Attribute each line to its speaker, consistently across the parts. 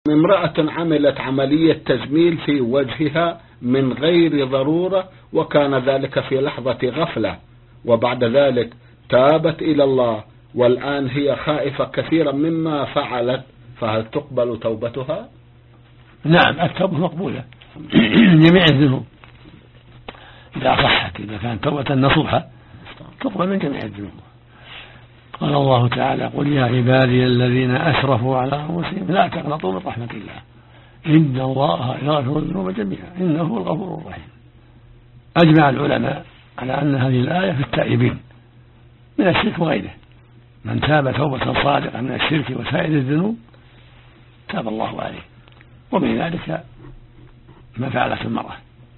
Speaker 1: امرأة عملت عملية تجميل في وجهها من غير ضرورة، وكان ذلك في لحظة غفلة، وبعد ذلك تابت إلى الله، والآن هي خائفة كثيرا مما فعلت، فهل تقبل توبتها؟
Speaker 2: نعم، التوبة مقبولة جميع الذنوب إذا صحت، إذا كانت توبة نصوحة تقبل من جميع الذنوب. قال الله تعالى: قل يا عبادي الذين أسرفوا على أنفسهم لا تقنطوا من رحمة الله إن الله يغفر الذنوب جميعا إنه هو الغفور الرحيم. أجمع العلماء على أن هذه الآية في التائبين من الشرك وغيره، من تاب توبة صادقة من الشرك وسائر الذنوب تاب الله عليه، ومن ذلك ما فعلت المرأة،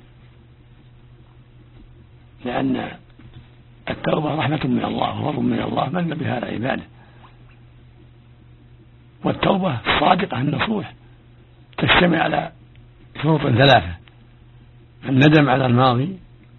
Speaker 2: لأن التوبة رحمة من الله وفضل من الله من بها على عباده. والتوبة الصادقة النصوح تجتمع على شروط ثلاثة: الندم على الماضي،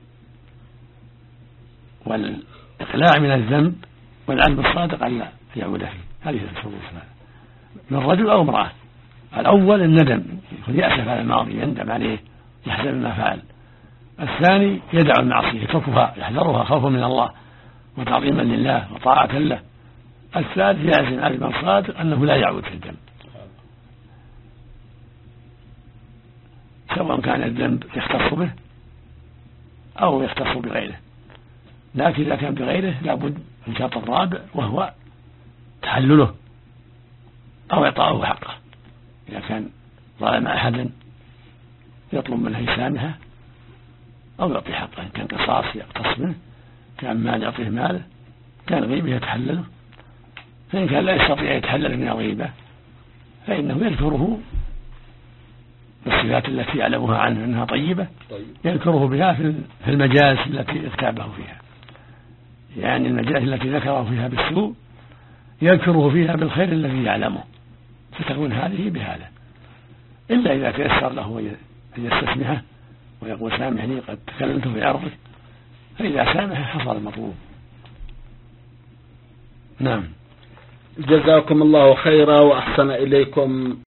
Speaker 2: والإقلاع من الذنب، والعزم الصادق ألا يعود فيه. هذه الشروط الثلاثة من رجل أو امرأة. الأول الندم، يكون يأسف على الماضي، يندم عليه، يحزن ما فعل. الثاني يدع المعصية، يتركها، يحذرها خوفا من الله وتعظيما لله وطاعة له. الثالث يعزم عزما صادق أنه لا يعود في الذنب، سواء كان الذنب يختص به أو يختص بغيره. لكن إذا كان بغيره لابد من شرط الرابع، وهو تحلله أو إعطاؤه حقه. إذا كان ظلم أحدا يطلب منه يسامحه أو يعطي حقه، إن كان قصاص يقتص منه، كان مال يعطيه ماله، كان غيبة يتحلله. فإن كان لا يستطيع يتحلل من الغيبة فإنه يذكره بالصفات التي يعلمها عنه أنها طيبة، يذكره بها في المجالس التي اغتابه فيها، يعني المجالس التي ذكره فيها بالسوء يذكره فيها بالخير الذي يعلمه، فتكون هذه بهذا. إلا إذا تيسر له أن يستسمحه ويقول: سامحني قد تكلمت في عرضك، فإذا سامح حصل المطلوب. نعم.
Speaker 1: جزاكم الله خيرا وأحسن إليكم.